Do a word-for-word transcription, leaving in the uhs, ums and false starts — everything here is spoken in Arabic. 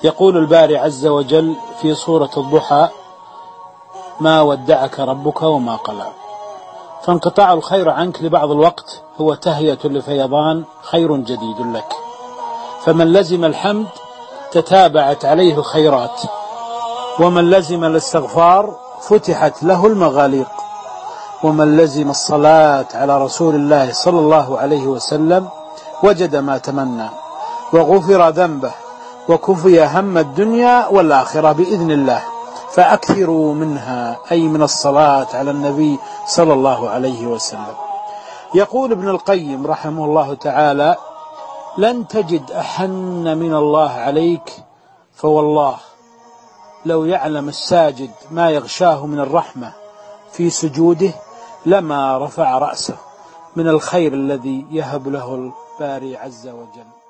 يقول الباري عز وجل في سورة الضحى: ما ودعك ربك وما قلى. فانقطاع الخير عنك لبعض الوقت هو تهيئة لفيضان خير جديد لك. فمن لزم الحمد تتابعت عليه الخيرات، ومن لزم الاستغفار فتحت له المغاليق، ومن لزم الصلاة على رسول الله صلى الله عليه وسلم وجد ما تمنى وغفر ذنبه وكفي هم الدنيا والآخرة بإذن الله. فأكثروا منها، أي من الصلاة على النبي صلى الله عليه وسلم. يقول ابن القيم رحمه الله تعالى: لن تجد أحن من الله عليك، فوالله لو يعلم الساجد ما يغشاه من الرحمة في سجوده لما رفع رأسه من الخير الذي يهب له الباري عز وجل.